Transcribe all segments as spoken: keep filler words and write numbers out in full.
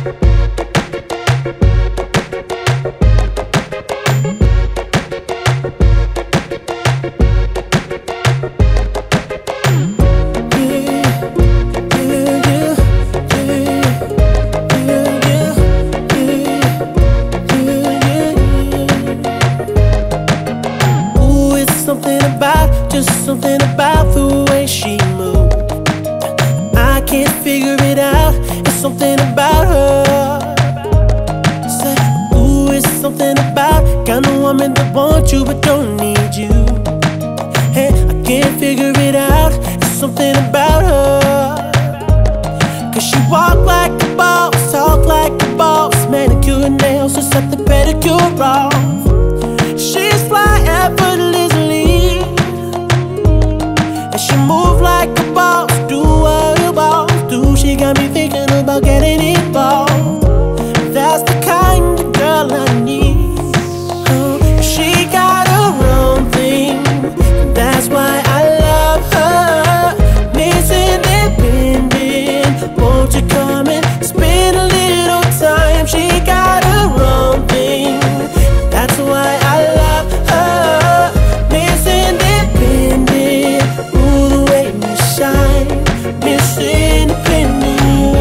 Just something about the way she moved. I can't figure it out. It's something about her. Say, ooh, it's something about kind of woman that wants you but don't need you. Hey, I can't figure it out. It's something about her. Cause she walk like a boss, talk like a boss, manicure and nails, just set the pedicure off. She's fly effortlessly. She move like a boss, do what a boss do. She got me thinking about getting involved. That's the kind of girl I need. Oh, she got her own thing. That's why I love her. Miss Independent, won't you come and spend a little time? She got her own thing. That's why I love her. Miss Independent, ooh, the way you shine. Miss Independent,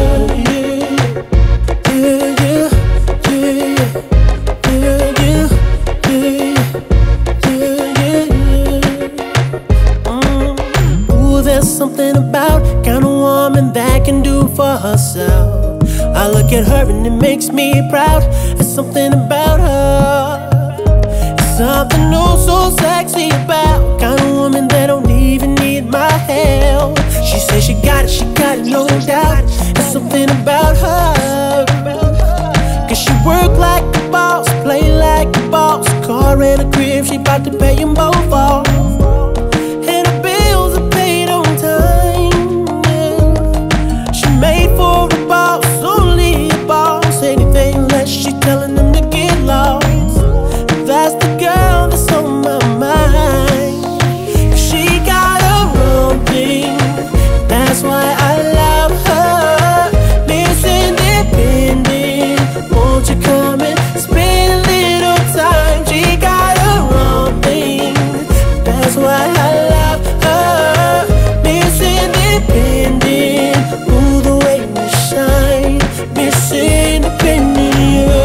yeah, yeah, yeah, yeah, yeah, yeah, yeah, yeah. Mm. Ooh, there's something about kind of woman that can do for herself. I look at her and it makes me proud. There's something about her. It's something oh so sexy about kind of woman that don't even need my help. She says she got it, she got it, no doubt. There's something about her. Cause she work like a boss, play like a boss. Car and a crib, she bout to pay them both off. And her bills are paid on time, yeah. She made for a boss, only a boss. Anything less, she telling them to get lost. That's the girl that's on my mind. She got her own thing. That's why I love her. Miss Independent, won't you come and spend a little time? She got her own thing. That's why I love her. Miss Independent, ooh, the way you shine. Miss Independent,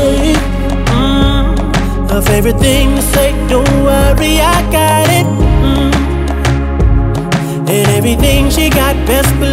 mm. Her favorite thing to say, don't worry, I got it. Mm. And everything she got, best believe